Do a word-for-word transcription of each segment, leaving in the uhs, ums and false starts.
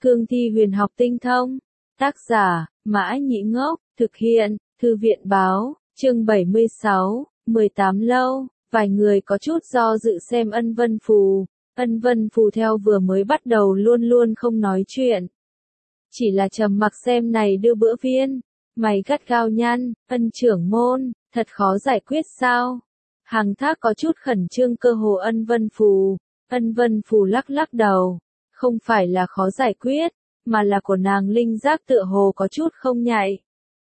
Cương thi huyền học tinh thông. Tác giả, Mã Nhĩ Ngốc, thực hiện, Thư viện báo, chương bảy mươi sáu, mười tám lâu, vài người có chút do dự xem Ân Vân Phù. Ân Vân Phù theo vừa mới bắt đầu luôn luôn không nói chuyện. Chỉ là trầm mặc xem này đưa bữa viên, mày gắt gao nhăn, Ân trưởng môn, thật khó giải quyết sao? Hằng Thác có chút khẩn trương cơ hồ Ân Vân Phù. Ân Vân Phù lắc lắc đầu, không phải là khó giải quyết, mà là của nàng linh giác tựa hồ có chút không nhạy.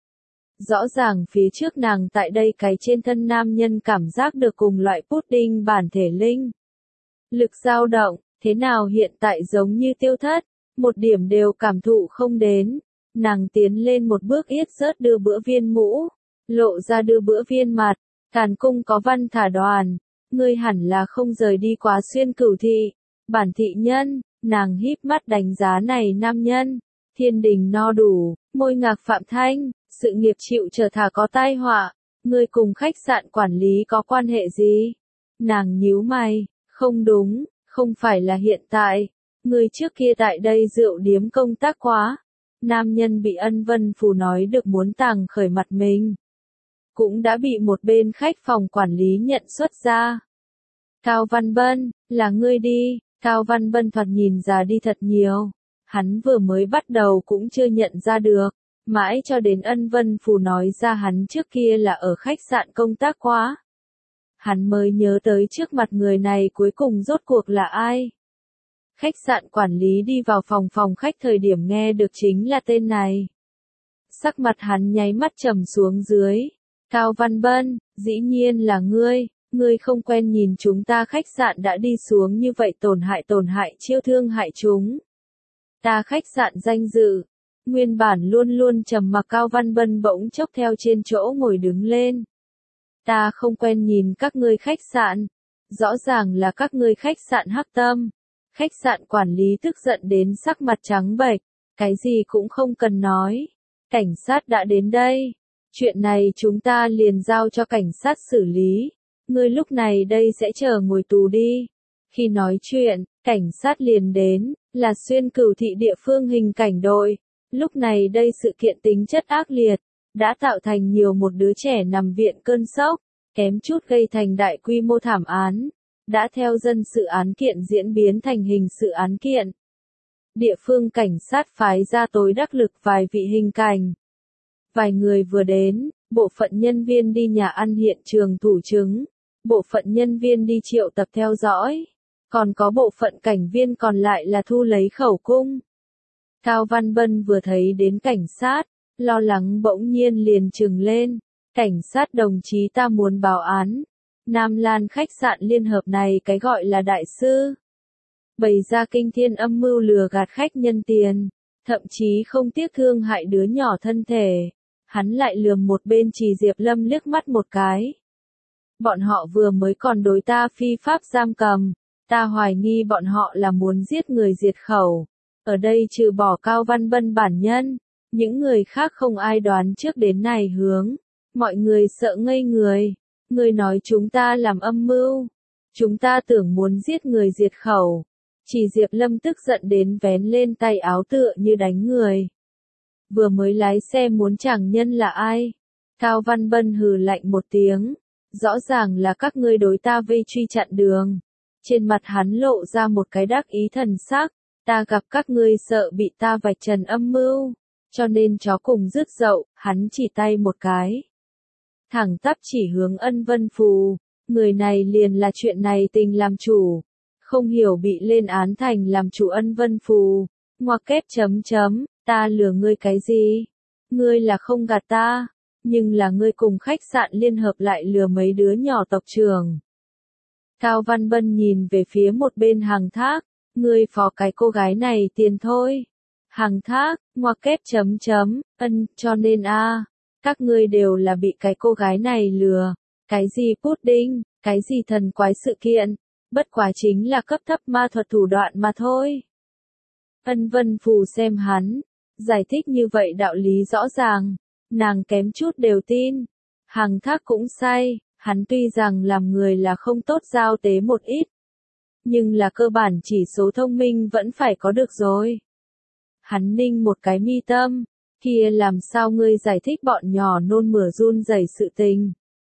Rõ ràng phía trước nàng tại đây cái trên thân nam nhân cảm giác được cùng loại pudding bản thể linh. Lực dao động, thế nào hiện tại giống như tiêu thất, một điểm đều cảm thụ không đến. Nàng tiến lên một bước yết rớt đưa bữa viên mũ, lộ ra đưa bữa viên mặt, Càn Cung có văn thả đoàn, ngươi hẳn là không rời đi quá Xuyên Cửu thị. Bản thị nhân, nàng híp mắt đánh giá này nam nhân, thiên đình no đủ, môi ngạc phạm thanh, sự nghiệp chịu trở thà có tai họa, ngươi cùng khách sạn quản lý có quan hệ gì? Nàng nhíu mày, không đúng, không phải là hiện tại, ngươi trước kia tại đây rượu điếm công tác quá. Nam nhân bị Ân Vân Phù nói được muốn tàng khởi mặt mình, cũng đã bị một bên khách phòng quản lý nhận xuất ra. Cao Văn Bân, là ngươi đi. Cao Văn Bân thoạt nhìn già đi thật nhiều, hắn vừa mới bắt đầu cũng chưa nhận ra được, mãi cho đến Ân Vân Phù nói ra hắn trước kia là ở khách sạn công tác quá. Hắn mới nhớ tới trước mặt người này cuối cùng rốt cuộc là ai. Khách sạn quản lý đi vào phòng phòng khách thời điểm nghe được chính là tên này. Sắc mặt hắn nháy mắt trầm xuống dưới. Cao Văn Bân, dĩ nhiên là ngươi. Ngươi không quen nhìn chúng ta khách sạn đã đi xuống như vậy tổn hại tổn hại chiêu thương hại chúng. Ta khách sạn danh dự. Nguyên bản luôn luôn trầm mặc Cao Văn Bân bỗng chốc theo trên chỗ ngồi đứng lên. Ta không quen nhìn các ngươi khách sạn. Rõ ràng là các ngươi khách sạn hắc tâm. Khách sạn quản lý tức giận đến sắc mặt trắng bệch. Cái gì cũng không cần nói. Cảnh sát đã đến đây. Chuyện này chúng ta liền giao cho cảnh sát xử lý. Ngươi lúc này đây sẽ chờ ngồi tù đi. Khi nói chuyện, cảnh sát liền đến, là Xuyên Cửu thị địa phương hình cảnh đội. Lúc này đây sự kiện tính chất ác liệt, đã tạo thành nhiều một đứa trẻ nằm viện cơn sốc, kém chút gây thành đại quy mô thảm án, đã theo dân sự án kiện diễn biến thành hình sự án kiện. Địa phương cảnh sát phái ra tối đắc lực vài vị hình cảnh. Vài người vừa đến, bộ phận nhân viên đi nhà ăn hiện trường thủ chứng. Bộ phận nhân viên đi triệu tập theo dõi, còn có bộ phận cảnh viên còn lại là thu lấy khẩu cung. Cao Văn Bân vừa thấy đến cảnh sát, lo lắng bỗng nhiên liền trừng lên. Cảnh sát đồng chí ta muốn báo án. Nam Lan khách sạn liên hợp này cái gọi là đại sư. Bày ra kinh thiên âm mưu lừa gạt khách nhân tiền, thậm chí không tiếc thương hại đứa nhỏ thân thể. Hắn lại lườm một bên Trì Diệp Lâm liếc mắt một cái. Bọn họ vừa mới còn đối ta phi pháp giam cầm, ta hoài nghi bọn họ là muốn giết người diệt khẩu. Ở đây trừ bỏ Cao Văn Bân bản nhân, những người khác không ai đoán trước đến này hướng. Mọi người sợ ngây người. Người nói chúng ta làm âm mưu. Chúng ta tưởng muốn giết người diệt khẩu. Chỉ Diệp Lâm tức giận đến vén lên tay áo tựa như đánh người. Vừa mới lái xe muốn chàng nhân là ai? Cao Văn Bân hừ lạnh một tiếng. Rõ ràng là các ngươi đối ta vây truy chặn đường. Trên mặt hắn lộ ra một cái đắc ý thần sắc. Ta gặp các ngươi sợ bị ta vạch trần âm mưu. Cho nên chó cùng rứt dậu, hắn chỉ tay một cái. Thẳng tắp chỉ hướng Ân Vân Phù. Người này liền là chuyện này tình làm chủ. Không hiểu bị lên án thành làm chủ Ân Vân Phù. Ngoặc kép chấm chấm, ta lừa ngươi cái gì? Ngươi là không gạt ta. Nhưng là ngươi cùng khách sạn liên hợp lại lừa mấy đứa nhỏ tộc trưởng. Cao Văn Bân nhìn về phía một bên Hằng Thác, ngươi phó cái cô gái này tiền thôi. Hằng Thác, ngoặc kép chấm chấm, ân, cho nên a, các ngươi đều là bị cái cô gái này lừa. Cái gì pudding, cái gì thần quái sự kiện, bất quá chính là cấp thấp ma thuật thủ đoạn mà thôi. Ân Vân Phù xem hắn, giải thích như vậy đạo lý rõ ràng. Nàng kém chút đều tin. Hằng Thác cũng say, hắn tuy rằng làm người là không tốt giao tế một ít. Nhưng là cơ bản chỉ số thông minh vẫn phải có được rồi. Hắn ninh một cái mi tâm, kia làm sao ngươi giải thích bọn nhỏ nôn mửa run rẩy sự tình?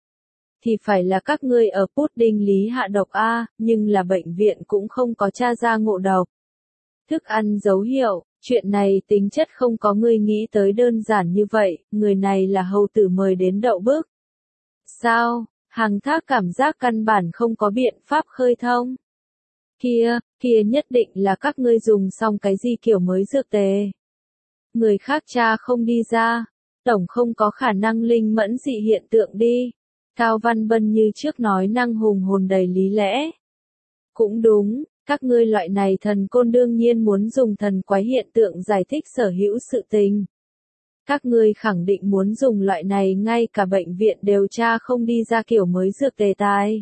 Thì phải là các ngươi ở pudding lý hạ độc a, nhưng là bệnh viện cũng không có tra ra ngộ độc. Thức ăn dấu hiệu, chuyện này tính chất không có ngươi nghĩ tới đơn giản như vậy, người này là hầu tử mời đến đậu bức. Sao? Hằng Thác cảm giác căn bản không có biện pháp khơi thông. Kia, kia nhất định là các ngươi dùng xong cái gì kiểu mới dược tề. Người khác cha không đi ra, tổng không có khả năng linh mẫn dị hiện tượng đi. Cao Văn Bân như trước nói năng hùng hồn đầy lý lẽ. Cũng đúng, các ngươi loại này thần côn đương nhiên muốn dùng thần quái hiện tượng giải thích sở hữu sự tình. Các ngươi khẳng định muốn dùng loại này ngay cả bệnh viện điều tra không đi ra kiểu mới dược tề tài.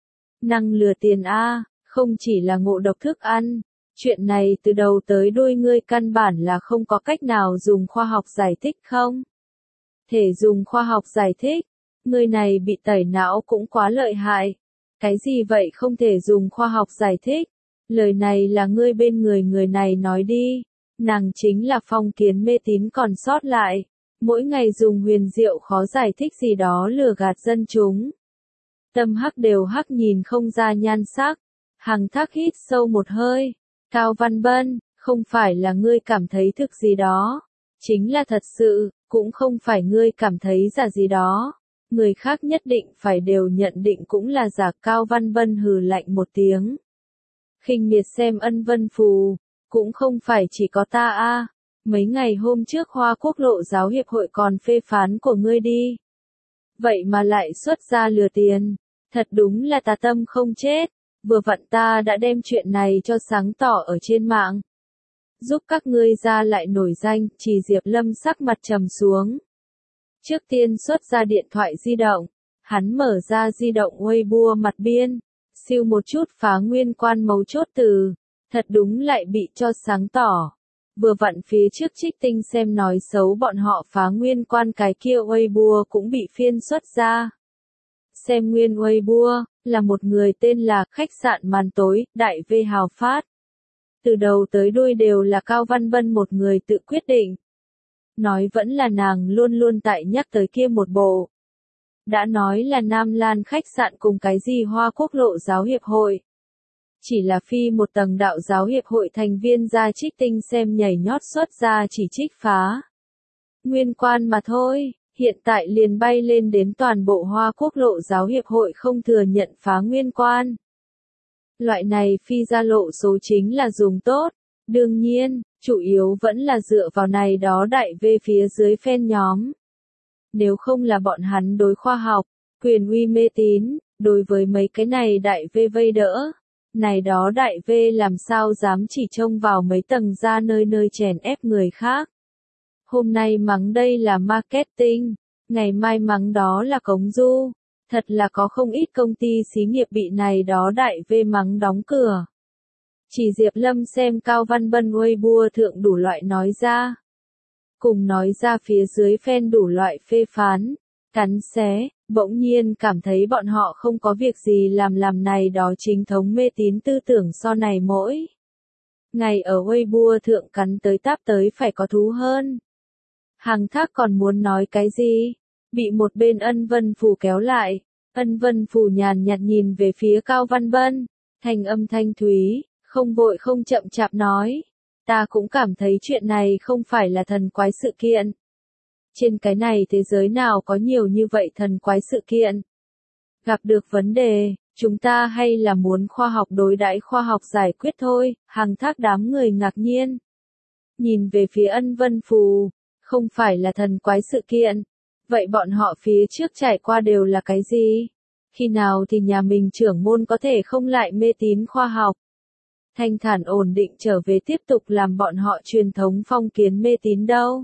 Năng lừa tiền a, không chỉ là ngộ độc thức ăn. Chuyện này từ đầu tới đuôi ngươi căn bản là không có cách nào dùng khoa học giải thích không? Thể dùng khoa học giải thích, ngươi này bị tẩy não cũng quá lợi hại. Cái gì vậy không thể dùng khoa học giải thích? Lời này là ngươi bên người người này nói đi. Nàng chính là phong kiến mê tín còn sót lại. Mỗi ngày dùng huyền diệu khó giải thích gì đó lừa gạt dân chúng. Tâm hắc đều hắc nhìn không ra nhan sắc. Hằng Thác hít sâu một hơi. Cao Văn Bân, không phải là ngươi cảm thấy thực gì đó. Chính là thật sự, cũng không phải ngươi cảm thấy giả gì đó. Người khác nhất định phải đều nhận định cũng là giả. Cao Văn Bân hừ lạnh một tiếng. Khinh miệt xem Ân Vân Phù, cũng không phải chỉ có ta a. Mấy ngày hôm trước Hoa Quốc Lộ Giáo Hiệp hội còn phê phán của ngươi đi. Vậy mà lại xuất ra lừa tiền, thật đúng là tà tâm không chết. Vừa vặn ta đã đem chuyện này cho sáng tỏ ở trên mạng. Giúp các ngươi ra lại nổi danh, Chỉ Diệp Lâm sắc mặt trầm xuống. Trước tiên xuất ra điện thoại di động, hắn mở ra di động Weibo mặt biên, siêu một chút phá nguyên quan mấu chốt từ, thật đúng lại bị cho sáng tỏ. Vừa vặn phía trước Trích Tinh xem nói xấu bọn họ phá nguyên quan cái kia Weibo cũng bị phiên xuất ra. Xem nguyên Weibo, là một người tên là khách sạn màn tối, Đại V Hào Phát. Từ đầu tới đuôi đều là Cao Văn Bân một người tự quyết định. Nói vẫn là nàng luôn luôn tại nhắc tới kia một bộ. Đã nói là Nam Lan khách sạn cùng cái gì Hoa Quốc Lộ Giáo Hiệp hội. Chỉ là phi một tầng đạo giáo hiệp hội thành viên ra Trích Tinh xem nhảy nhót xuất ra chỉ trích phá. Nguyên quan mà thôi, hiện tại liền bay lên đến toàn bộ Hoa Quốc Lộ Giáo Hiệp hội không thừa nhận phá nguyên quan. Loại này phi ra lộ số chính là dùng tốt, đương nhiên, chủ yếu vẫn là dựa vào này đó đại V phía dưới fan nhóm. Nếu không là bọn hắn đối khoa học, quyền uy mê tín, đối với mấy cái này đại V vây đỡ. Này đó đại V làm sao dám chỉ trông vào mấy tầng ra nơi nơi chèn ép người khác. Hôm nay mắng đây là marketing, ngày mai mắng đó là cống du. Thật là có không ít công ty xí nghiệp bị này đó đại V mắng đóng cửa. Chỉ Diệp Lâm xem Cao Văn Bân Weibo thượng đủ loại nói ra. Cùng nói ra phía dưới fan đủ loại phê phán, cắn xé, bỗng nhiên cảm thấy bọn họ không có việc gì làm làm này đó chính thống mê tín tư tưởng so này mỗi. Ngày ở Weibo thượng cắn tới táp tới phải có thú hơn. Hằng Thác còn muốn nói cái gì? Bị một bên Ân Vân Phù kéo lại. Ân Vân Phù nhàn nhạt nhìn về phía Cao Văn Bân. Thanh âm thanh thúy, không vội không chậm chạp nói. Ta cũng cảm thấy chuyện này không phải là thần quái sự kiện. Trên cái này thế giới nào có nhiều như vậy thần quái sự kiện. Gặp được vấn đề, chúng ta hay là muốn khoa học đối đãi khoa học giải quyết thôi. Hằng Thác đám người ngạc nhiên. Nhìn về phía Ân Vân Phù, không phải là thần quái sự kiện. Vậy bọn họ phía trước trải qua đều là cái gì? Khi nào thì nhà mình trưởng môn có thể không lại mê tín khoa học? Thanh thản ổn định trở về tiếp tục làm bọn họ truyền thống phong kiến mê tín đâu?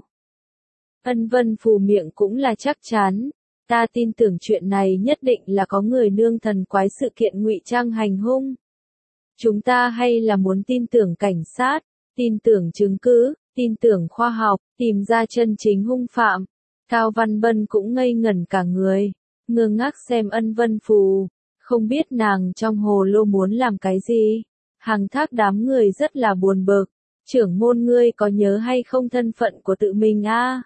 Ân Vân Phù miệng cũng là chắc chắn. Ta tin tưởng chuyện này nhất định là có người nương thần quái sự kiện ngụy trang hành hung. Chúng ta hay là muốn tin tưởng cảnh sát, tin tưởng chứng cứ, tin tưởng khoa học, tìm ra chân chính hung phạm. Cao Văn Bân cũng ngây ngẩn cả người, ngơ ngác xem Ân Vân Phù, không biết nàng trong hồ lô muốn làm cái gì. Hằng Thác đám người rất là buồn bực, Trưởng môn ngươi có nhớ hay không thân phận của tự mình a?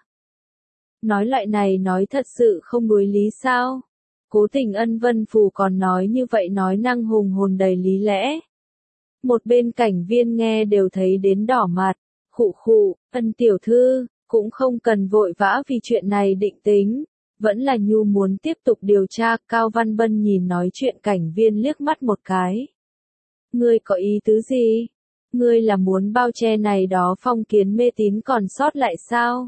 Nói loại này nói thật sự không đối lý sao? Cố tình Ân Vân Phù còn nói như vậy nói năng hùng hồn đầy lý lẽ. Một bên cảnh viên nghe đều thấy đến đỏ mặt, khụ khụ, Ân tiểu thư, cũng không cần vội vã vì chuyện này định tính, vẫn là Nhu muốn tiếp tục điều tra. Cao Văn Bân nhìn nói chuyện cảnh viên liếc mắt một cái. Ngươi có ý tứ gì? Ngươi là muốn bao che này đó phong kiến mê tín còn sót lại sao?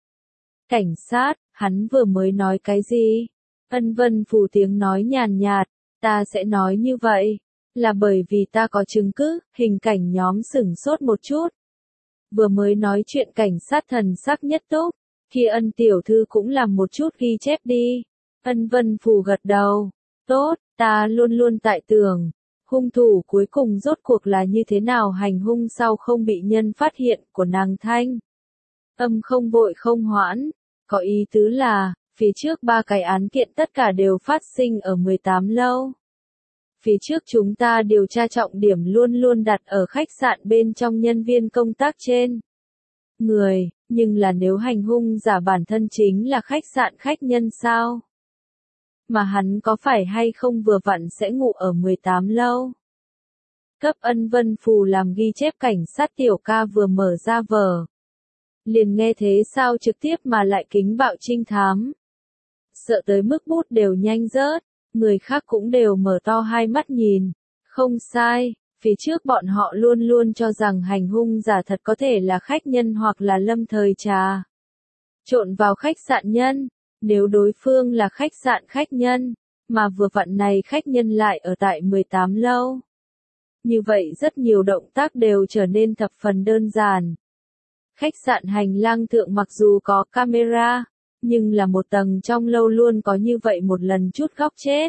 Cảnh sát, hắn vừa mới nói cái gì? Ân Vân Phù tiếng nói nhàn nhạt, ta sẽ nói như vậy, là bởi vì ta có chứng cứ. Hình cảnh nhóm sửng sốt một chút. Vừa mới nói chuyện cảnh sát thần sắc nhất túc, kia Ân tiểu thư cũng làm một chút ghi chép đi. Ân Vân Phù gật đầu, tốt, ta luôn luôn tại tưởng, hung thủ cuối cùng rốt cuộc là như thế nào hành hung sau không bị nhân phát hiện của nàng Thanh. Âm không vội không hoãn, có ý tứ là, phía trước ba cái án kiện tất cả đều phát sinh ở mười tám lâu. Phía trước chúng ta điều tra trọng điểm luôn luôn đặt ở khách sạn bên trong nhân viên công tác trên người, nhưng là nếu hành hung giả bản thân chính là khách sạn khách nhân sao? Mà hắn có phải hay không vừa vặn sẽ ngủ ở mười tám lâu? Cấp Ân Vân Phù làm ghi chép cảnh sát tiểu ca vừa mở ra vở. Liền nghe thế sao trực tiếp mà lại kính bạo trinh thám. Sợ tới mức bút đều nhanh rớt, người khác cũng đều mở to hai mắt nhìn. Không sai, phía trước bọn họ luôn luôn cho rằng hành hung giả thật có thể là khách nhân hoặc là lâm thời trà trộn vào khách sạn nhân. Nếu đối phương là khách sạn khách nhân, mà vừa vặn này khách nhân lại ở tại mười tám lâu. Như vậy rất nhiều động tác đều trở nên thập phần đơn giản. Khách sạn hành lang thượng mặc dù có camera, nhưng là một tầng trong lâu luôn có như vậy một lần chút góc chết.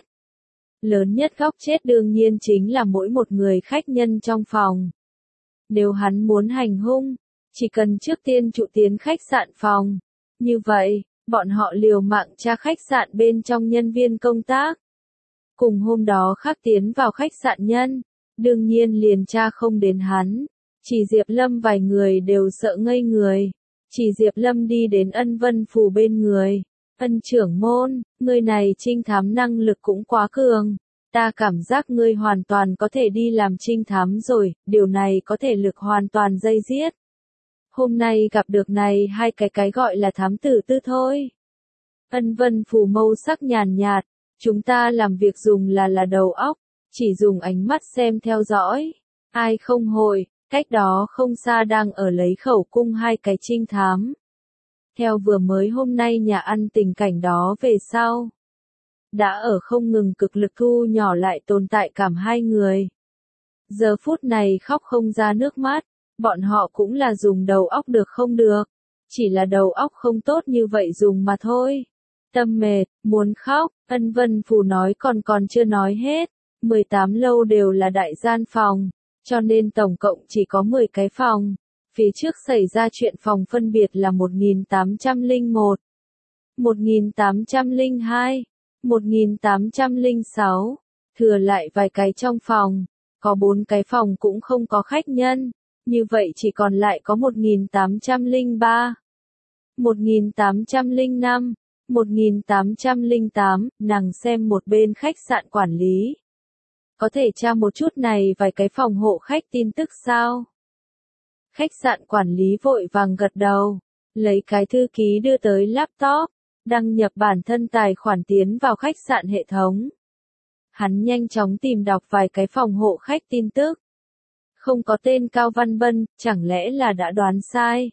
Lớn nhất góc chết đương nhiên chính là mỗi một người khách nhân trong phòng. Nếu hắn muốn hành hung, chỉ cần trước tiên trụ tiến khách sạn phòng. Như vậy, bọn họ liều mạng tra khách sạn bên trong nhân viên công tác. Cùng hôm đó khác tiến vào khách sạn nhân, đương nhiên liền tra không đến hắn. Chỉ Diệp Lâm vài người đều sợ ngây người. Chỉ Diệp Lâm đi đến Ân Vân Phù bên người. Ân trưởng môn, ngươi này trinh thám năng lực cũng quá cường. Ta cảm giác ngươi hoàn toàn có thể đi làm trinh thám rồi, điều này có thể lực hoàn toàn dây giết. Hôm nay gặp được này hai cái cái gọi là thám tử tư thôi. Ân Vân Phù mâu sắc nhàn nhạt, chúng ta làm việc dùng là là đầu óc, chỉ dùng ánh mắt xem theo dõi. Ai không hội, cách đó không xa đang ở lấy khẩu cung hai cái trinh thám. Theo vừa mới hôm nay nhà ăn tình cảnh đó về sau. Đã ở không ngừng cực lực thu nhỏ lại tồn tại cảm hai người. Giờ phút này khóc không ra nước mắt, bọn họ cũng là dùng đầu óc được không được. Chỉ là đầu óc không tốt như vậy dùng mà thôi. Tâm mệt, muốn khóc, Ân Vân Phù nói còn còn chưa nói hết. mười tám lâu đều là đại gian phòng, cho nên tổng cộng chỉ có mười cái phòng. Phía trước xảy ra chuyện phòng phân biệt là một nghìn tám trăm lẻ một, một nghìn tám trăm lẻ hai, một nghìn tám trăm lẻ sáu, thừa lại vài cái trong phòng, có bốn cái phòng cũng không có khách nhân, như vậy chỉ còn lại có một nghìn tám trăm lẻ ba, một nghìn tám trăm lẻ năm, một nghìn tám trăm lẻ tám, nàng xem một bên khách sạn quản lý. Có thể tra một chút này vài cái phòng hộ khách tin tức sao? Khách sạn quản lý vội vàng gật đầu, lấy cái thư ký đưa tới laptop, đăng nhập bản thân tài khoản tiến vào khách sạn hệ thống. Hắn nhanh chóng tìm đọc vài cái phòng hộ khách tin tức. Không có tên Cao Văn Bân, chẳng lẽ là đã đoán sai?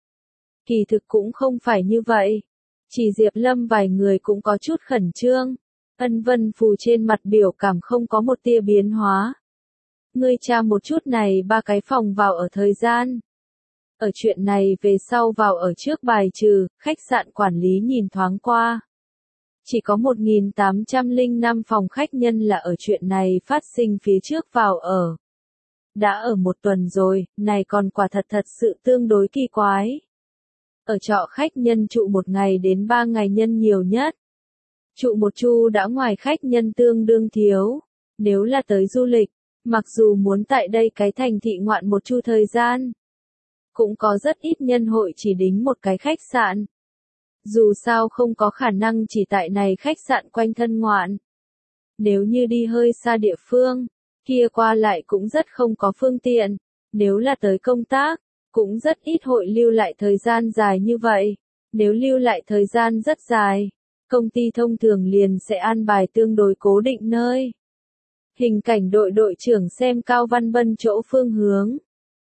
Kỳ thực cũng không phải như vậy. Chỉ Diệp Lâm vài người cũng có chút khẩn trương. Ân Vân Phù trên mặt biểu cảm không có một tia biến hóa. Ngươi tra một chút này ba cái phòng vào ở thời gian. Ở chuyện này về sau vào ở trước bài trừ, khách sạn quản lý nhìn thoáng qua. Chỉ có một nghìn tám trăm lẻ năm phòng khách nhân là ở chuyện này phát sinh phía trước vào ở. Đã ở một tuần rồi, này còn quả thật thật sự tương đối kỳ quái. Ở trọ khách nhân trụ một ngày đến ba ngày nhân nhiều nhất. Trụ một chu đã ngoài khách nhân tương đương thiếu. Nếu là tới du lịch, mặc dù muốn tại đây cái thành thị ngoạn một chu thời gian, cũng có rất ít nhân hội chỉ đính một cái khách sạn. Dù sao không có khả năng chỉ tại này khách sạn quanh thân ngoạn. Nếu như đi hơi xa địa phương, kia qua lại cũng rất không có phương tiện. Nếu là tới công tác, cũng rất ít hội lưu lại thời gian dài như vậy. Nếu lưu lại thời gian rất dài, công ty thông thường liền sẽ an bài tương đối cố định nơi. Hình cảnh đội đội trưởng xem Cao Văn Bân chỗ phương hướng.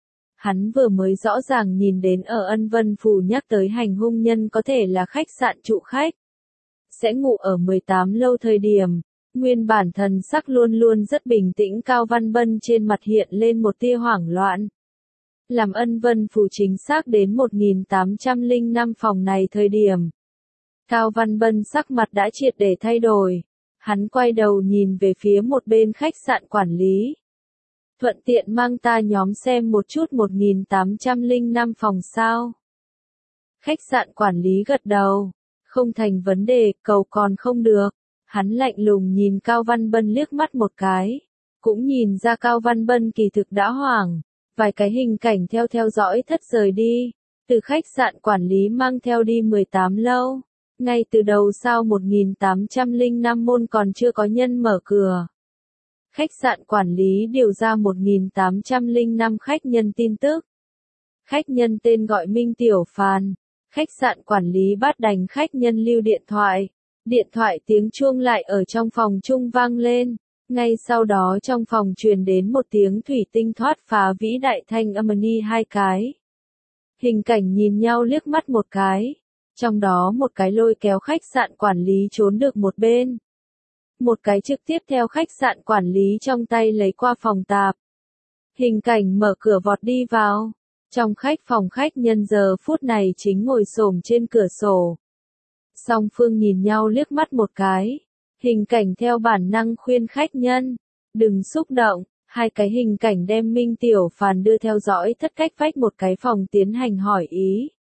Hắn vừa mới rõ ràng nhìn đến ở Ân Vân Phủ nhắc tới hành hung nhân có thể là khách sạn trụ khách. Sẽ ngủ ở mười tám lâu thời điểm, nguyên bản thần sắc luôn luôn rất bình tĩnh Cao Văn Bân trên mặt hiện lên một tia hoảng loạn. Làm Ân Vân Phủ chính xác đến một nghìn tám trăm lẻ năm phòng này thời điểm. Cao Văn Bân sắc mặt đã triệt để thay đổi. Hắn quay đầu nhìn về phía một bên khách sạn quản lý. Thuận tiện mang ta nhóm xem một chút một nghìn tám trăm lẻ năm phòng sao. Khách sạn quản lý gật đầu. Không thành vấn đề, cầu còn không được. Hắn lạnh lùng nhìn Cao Văn Bân liếc mắt một cái. Cũng nhìn ra Cao Văn Bân kỳ thực đã hoảng. Vài cái hình cảnh theo theo dõi thất rời đi. Từ khách sạn quản lý mang theo đi mười tám lâu. Ngay từ đầu sao một nghìn tám trăm lẻ năm môn còn chưa có nhân mở cửa. Khách sạn quản lý điều ra một nghìn tám trăm lẻ năm khách nhân tin tức. Khách nhân tên gọi Minh Tiểu Phàn. Khách sạn quản lý bắt đành khách nhân lưu điện thoại. Điện thoại tiếng chuông lại ở trong phòng chung vang lên. Ngay sau đó trong phòng truyền đến một tiếng thủy tinh thoát phá vĩ đại thanh âm ni hai cái. Hình cảnh nhìn nhau liếc mắt một cái. Trong đó một cái lôi kéo khách sạn quản lý trốn được một bên. Một cái trực tiếp theo khách sạn quản lý trong tay lấy qua phòng tạp. Hình cảnh mở cửa vọt đi vào. Trong khách phòng khách nhân giờ phút này chính ngồi xổm trên cửa sổ. Song phương nhìn nhau liếc mắt một cái. Hình cảnh theo bản năng khuyên khách nhân. Đừng xúc động. Hai cái hình cảnh đem Minh Tiểu Phàn đưa theo dõi thất cách vách một cái phòng tiến hành hỏi ý.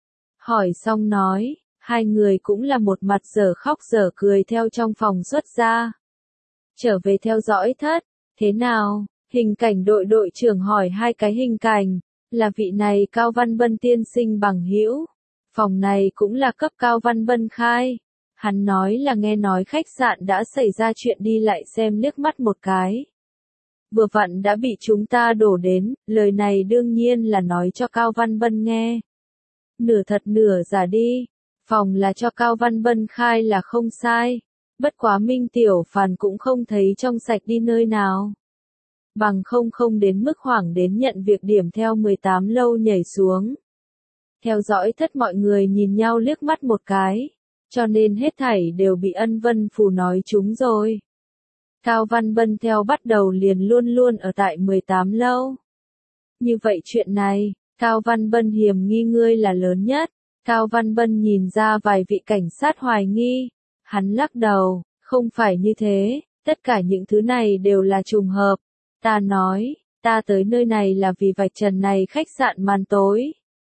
Hỏi xong nói, hai người cũng là một mặt dở khóc dở cười theo trong phòng xuất ra. Trở về theo dõi thất, thế nào? Hình cảnh đội đội trưởng hỏi hai cái hình cảnh, là vị này Cao Văn Bân tiên sinh bằng hữu. Phòng này cũng là cấp Cao Văn Bân khai. Hắn nói là nghe nói khách sạn đã xảy ra chuyện đi lại xem liếc mắt một cái. Vừa vặn đã bị chúng ta đổ đến, lời này đương nhiên là nói cho Cao Văn Bân nghe. Nửa thật nửa giả đi, phòng là cho Cao Văn Bân khai là không sai, bất quá Minh Tiểu Phàn cũng không thấy trong sạch đi nơi nào. Bằng không không đến mức hoảng đến nhận việc điểm theo mười tám lâu nhảy xuống. Theo dõi thất mọi người nhìn nhau liếc mắt một cái, cho nên hết thảy đều bị Ân Vân Phủ nói chúng rồi. Cao Văn Bân theo bắt đầu liền luôn luôn ở tại mười tám lâu. Như vậy chuyện này, Cao Văn Bân hiểm nghi ngươi là lớn nhất. Cao Văn Bân nhìn ra vài vị cảnh sát hoài nghi. Hắn lắc đầu, không phải như thế, tất cả những thứ này đều là trùng hợp. Ta nói, ta tới nơi này là vì vạch trần này khách sạn màn tối.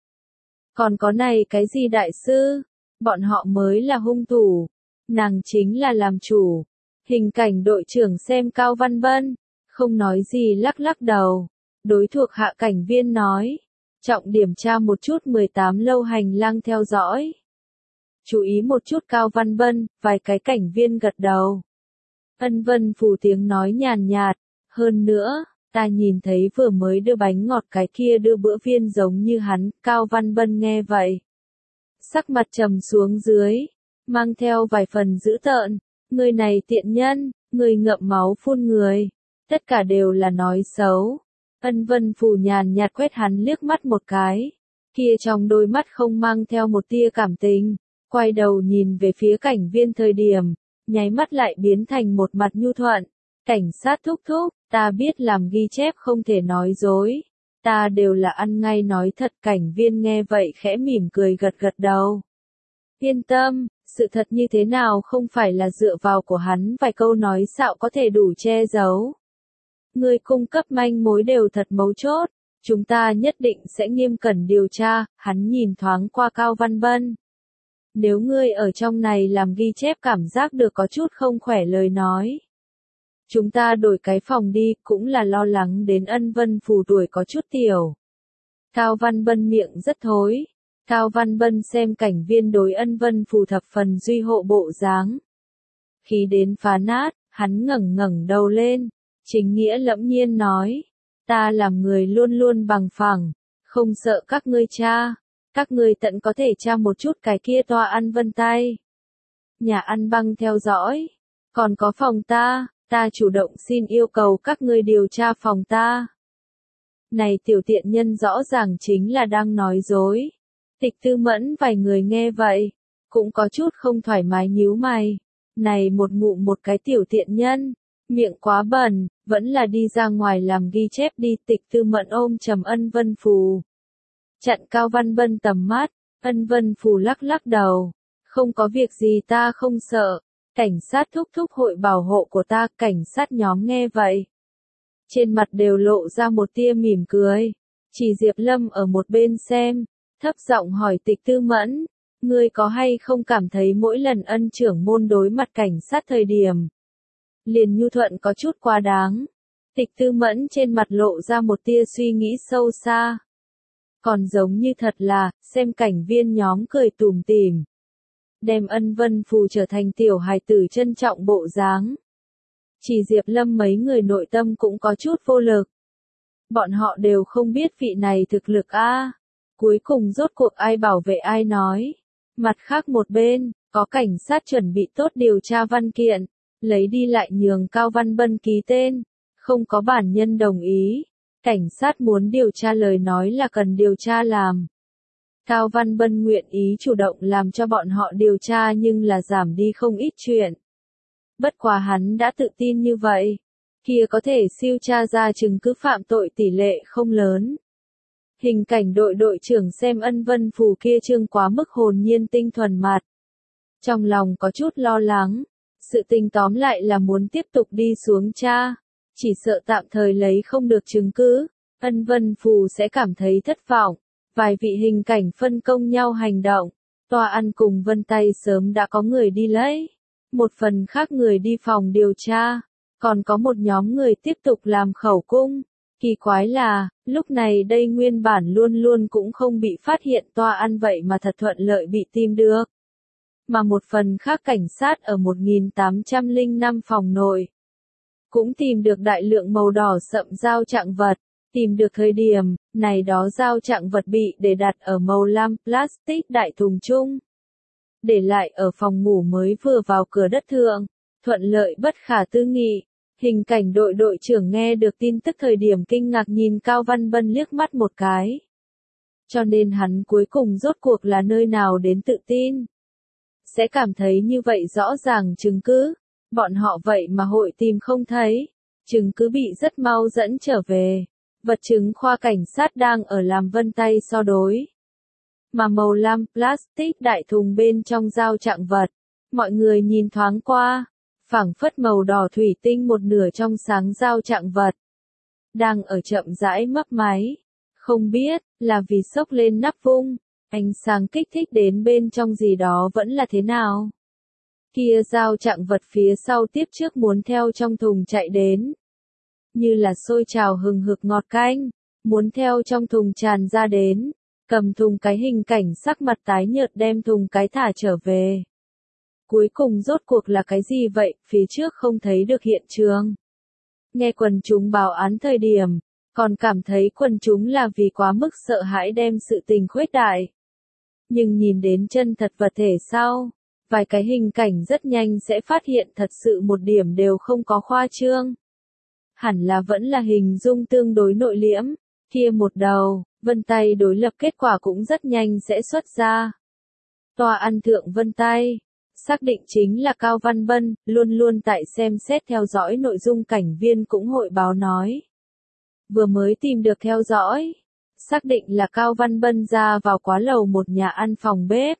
Còn có này cái gì đại sư? Bọn họ mới là hung thủ. Nàng chính là làm chủ. Hình cảnh đội trưởng xem Cao Văn Bân, không nói gì lắc lắc đầu. Đối thuộc hạ cảnh viên nói. Trọng điểm tra một chút mười tám lâu hành lang theo dõi. Chú ý một chút Cao Văn Bân, vài cái cảnh viên gật đầu. Ân Vân Phủ tiếng nói nhàn nhạt, hơn nữa, ta nhìn thấy vừa mới đưa bánh ngọt cái kia đưa bữa viên giống như hắn, Cao Văn Bân nghe vậy. Sắc mặt trầm xuống dưới, mang theo vài phần dữ tợn, người này tiện nhân, người ngậm máu phun người, tất cả đều là nói xấu. Ân Vân Phủ nhàn nhạt quét hắn liếc mắt một cái, kia trong đôi mắt không mang theo một tia cảm tình, quay đầu nhìn về phía cảnh viên thời điểm, nháy mắt lại biến thành một mặt nhu thuận. Cảnh sát thúc thúc, ta biết làm ghi chép không thể nói dối, ta đều là ăn ngay nói thật. Cảnh viên nghe vậy khẽ mỉm cười gật gật đầu. Yên tâm, sự thật như thế nào không phải là dựa vào của hắn vài câu nói xạo có thể đủ che giấu. Người cung cấp manh mối đều thật mấu chốt, chúng ta nhất định sẽ nghiêm cẩn điều tra. Hắn nhìn thoáng qua Cao Văn Bân. Nếu ngươi ở trong này làm ghi chép cảm giác được có chút không khỏe lời nói. Chúng ta đổi cái phòng đi, cũng là lo lắng đến Ân Vân Phủ tuổi có chút tiểu. Cao Văn Bân miệng rất thối. Cao Văn Bân xem cảnh viên đối Ân Vân Phù thập phần duy hộ bộ dáng. Khi đến phá nát, hắn ngẩng ngẩng đầu lên, chính nghĩa lẫm nhiên nói, ta làm người luôn luôn bằng phẳng, không sợ các ngươi tra, các ngươi tận có thể tra một chút cái kia toa ăn vân tay. Nhà ăn băng theo dõi, còn có phòng ta, ta chủ động xin yêu cầu các ngươi điều tra phòng ta. Này tiểu tiện nhân rõ ràng chính là đang nói dối. Tịch Tư Mẫn vài người nghe vậy, cũng có chút không thoải mái nhíu mày. Này một ngụm một cái tiểu tiện nhân, miệng quá bẩn, vẫn là đi ra ngoài làm ghi chép đi. Tịch Tư Mẫn ôm trầm Ân Vân Phù, chặn Cao Văn Bân tầm mắt. Ân Vân Phù lắc lắc đầu, không có việc gì, ta không sợ, cảnh sát thúc thúc hội bảo hộ của ta. Cảnh sát nhóm nghe vậy, trên mặt đều lộ ra một tia mỉm cười. Chỉ Diệp Lâm ở một bên xem, thấp giọng hỏi Tịch Tư Mẫn, ngươi có hay không cảm thấy mỗi lần Ân trưởng môn đối mặt cảnh sát thời điểm, liền nhu thuận có chút quá đáng? Tịch Tư Mẫn trên mặt lộ ra một tia suy nghĩ sâu xa. Còn giống như thật là, xem cảnh viên nhóm cười tủm tỉm, đem Ân Vân Phù trở thành tiểu hài tử trân trọng bộ dáng. Chỉ Diệp Lâm mấy người nội tâm cũng có chút vô lực. Bọn họ đều không biết vị này thực lực a. Cuối cùng rốt cuộc ai bảo vệ ai nói. Mặt khác một bên, có cảnh sát chuẩn bị tốt điều tra văn kiện, lấy đi lại nhường Cao Văn Bân ký tên, không có bản nhân đồng ý. Cảnh sát muốn điều tra lời nói là cần điều tra làm. Cao Văn Bân nguyện ý chủ động làm cho bọn họ điều tra nhưng là giảm đi không ít chuyện. Bất quá hắn đã tự tin như vậy, kia có thể siêu tra ra chứng cứ phạm tội tỷ lệ không lớn. Hình cảnh đội đội trưởng xem Ân Vân Phù kia trương quá mức hồn nhiên tinh thuần mặt, trong lòng có chút lo lắng. Sự tình tóm lại là muốn tiếp tục đi xuống tra, chỉ sợ tạm thời lấy không được chứng cứ, Ân Vân Phù sẽ cảm thấy thất vọng. Vài vị hình cảnh phân công nhau hành động, tòa ăn cùng vân tay sớm đã có người đi lấy, một phần khác người đi phòng điều tra, còn có một nhóm người tiếp tục làm khẩu cung. Kỳ quái là, lúc này đây nguyên bản luôn luôn cũng không bị phát hiện tòa ăn vậy mà thật thuận lợi bị tìm được. Mà một phần khác cảnh sát ở một nghìn tám trăm lẻ năm phòng nội, cũng tìm được đại lượng màu đỏ sậm dao trạng vật. Tìm được thời điểm, này đó dao trạng vật bị để đặt ở màu lam plastic đại thùng chung. Để lại ở phòng ngủ mới vừa vào cửa đất thượng, thuận lợi bất khả tư nghị. Hình cảnh đội đội trưởng nghe được tin tức thời điểm kinh ngạc nhìn Cao Văn Bân liếc mắt một cái. Cho nên hắn cuối cùng rốt cuộc là nơi nào đến tự tin. Sẽ cảm thấy như vậy rõ ràng chứng cứ, bọn họ vậy mà hội tìm không thấy. Chứng cứ bị rất mau dẫn trở về. Vật chứng khoa cảnh sát đang ở làm vân tay so đối. Mà màu lam plastic đại thùng bên trong dao trạng vật, mọi người nhìn thoáng qua, phảng phất màu đỏ thủy tinh một nửa trong sáng dao trạng vật. Đang ở chậm rãi mấp máy, không biết là vì sốc lên nắp vung, ánh sáng kích thích đến bên trong gì đó vẫn là thế nào. Kia dao trạng vật phía sau tiếp trước muốn theo trong thùng chạy đến. Như là sôi trào hừng hực ngọt canh, muốn theo trong thùng tràn ra đến, cầm thùng cái hình cảnh sắc mặt tái nhợt đem thùng cái thả trở về. Cuối cùng rốt cuộc là cái gì vậy, phía trước không thấy được hiện trường. Nghe quần chúng báo án thời điểm, còn cảm thấy quần chúng là vì quá mức sợ hãi đem sự tình khuếch đại. Nhưng nhìn đến chân thật vật thể sau, vài cái hình cảnh rất nhanh sẽ phát hiện thật sự một điểm đều không có khoa trương. Hẳn là vẫn là hình dung tương đối nội liễm, kia một đầu, vân tay đối lập kết quả cũng rất nhanh sẽ xuất ra. Tòa ăn thượng vân tay, xác định chính là Cao Văn Bân, luôn luôn tại xem xét theo dõi nội dung cảnh viên cũng hội báo nói. Vừa mới tìm được theo dõi, xác định là Cao Văn Bân ra vào quá lầu một nhà ăn phòng bếp.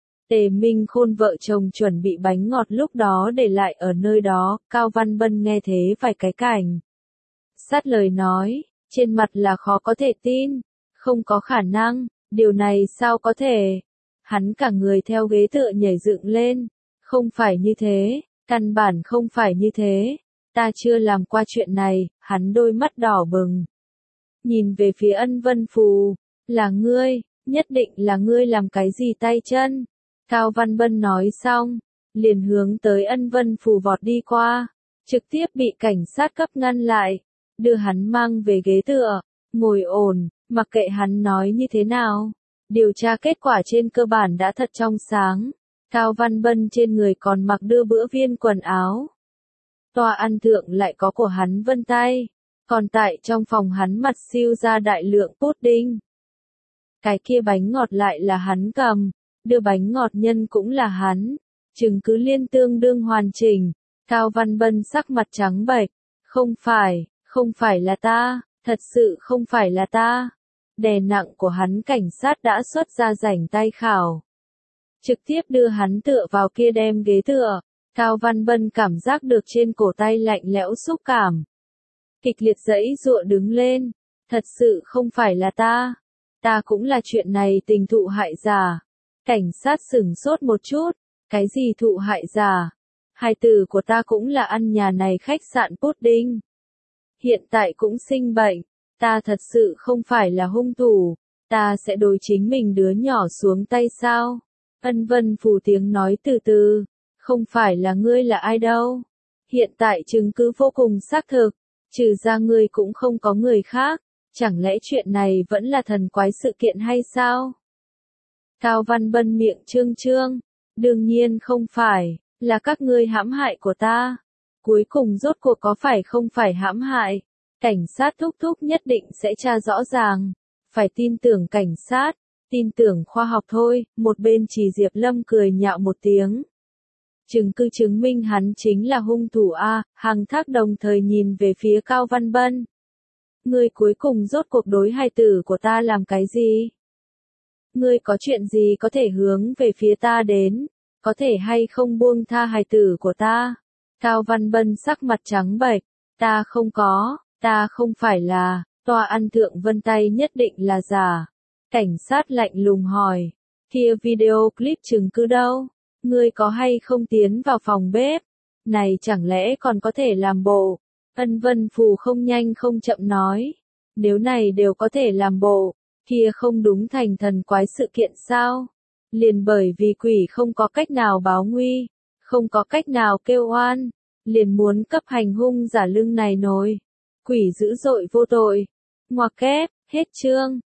Tề Minh Khôn vợ chồng chuẩn bị bánh ngọt lúc đó để lại ở nơi đó, Cao Văn Bân nghe thế vài cái cảnh. Sát lời nói, trên mặt là khó có thể tin, không có khả năng, điều này sao có thể. Hắn cả người theo ghế tựa nhảy dựng lên, không phải như thế, căn bản không phải như thế, ta chưa làm qua chuyện này, hắn đôi mắt đỏ bừng. Nhìn về phía Ân Vân Phù, Là ngươi, nhất định là ngươi làm cái gì tay chân. Cao Văn Bân nói xong, liền hướng tới Ân Vân Phù vọt đi qua, trực tiếp bị cảnh sát cấp ngăn lại, đưa hắn mang về ghế tựa, ngồi ổn, mặc kệ hắn nói như thế nào. Điều tra kết quả trên cơ bản đã thật trong sáng, Cao Văn Bân trên người còn mặc đưa bữa viên quần áo. Tòa ăn thượng lại có của hắn vân tay, còn tại trong phòng hắn mặt siêu ra đại lượng pudding. Cái kia bánh ngọt lại là hắn cầm, đưa bánh ngọt nhân cũng là hắn, chứng cứ liên tương đương hoàn chỉnh. Cao Văn Bân sắc mặt trắng bệch, không phải, không phải là ta, thật sự không phải là ta. Đè nặng của hắn cảnh sát đã xuất ra rảnh tay khảo, trực tiếp đưa hắn tựa vào kia đem ghế tựa. Cao Văn Bân cảm giác được trên cổ tay lạnh lẽo xúc cảm, kịch liệt giãy giụa đứng lên, thật sự không phải là ta, ta cũng là chuyện này tình thụ hại giả. Cảnh sát sửng sốt một chút, cái gì thụ hại giả? Hài tử của ta cũng là ăn nhà này khách sạn pudding, hiện tại cũng sinh bệnh, ta thật sự không phải là hung thủ, ta sẽ đối chính mình đứa nhỏ xuống tay sao? Ân Vân Phù tiếng nói từ từ, không phải là ngươi là ai đâu, hiện tại chứng cứ vô cùng xác thực, trừ ra ngươi cũng không có người khác, chẳng lẽ chuyện này vẫn là thần quái sự kiện hay sao? Cao Văn Bân miệng trương trương, đương nhiên không phải, là các ngươi hãm hại của ta. Cuối cùng rốt cuộc có phải không phải hãm hại? Cảnh sát thúc thúc nhất định sẽ tra rõ ràng, phải tin tưởng cảnh sát, tin tưởng khoa học thôi. Một bên Chỉ Diệp Lâm cười nhạo một tiếng. Chứng cứ chứng minh hắn chính là hung thủ a. Hằng Thác đồng thời nhìn về phía Cao Văn Bân. Ngươi cuối cùng rốt cuộc đối hài tử của ta làm cái gì? Ngươi có chuyện gì có thể hướng về phía ta đến, có thể hay không buông tha hài tử của ta? Cao Văn Bân sắc mặt trắng bệch, ta không có, ta không phải là, tòa ăn thượng vân tay nhất định là giả. Cảnh sát lạnh lùng hỏi, kia video clip chứng cứ đâu? Ngươi có hay không tiến vào phòng bếp? Này chẳng lẽ còn có thể làm bộ? Ân Vân Phù không nhanh không chậm nói, nếu này đều có thể làm bộ, kia không đúng thành thần quái sự kiện sao? Liền bởi vì quỷ không có cách nào báo nguy, không có cách nào kêu oan, liền muốn cấp hành hung giả lưng này nồi. Quỷ dữ dội vô tội. Ngoặc kép, hết chương.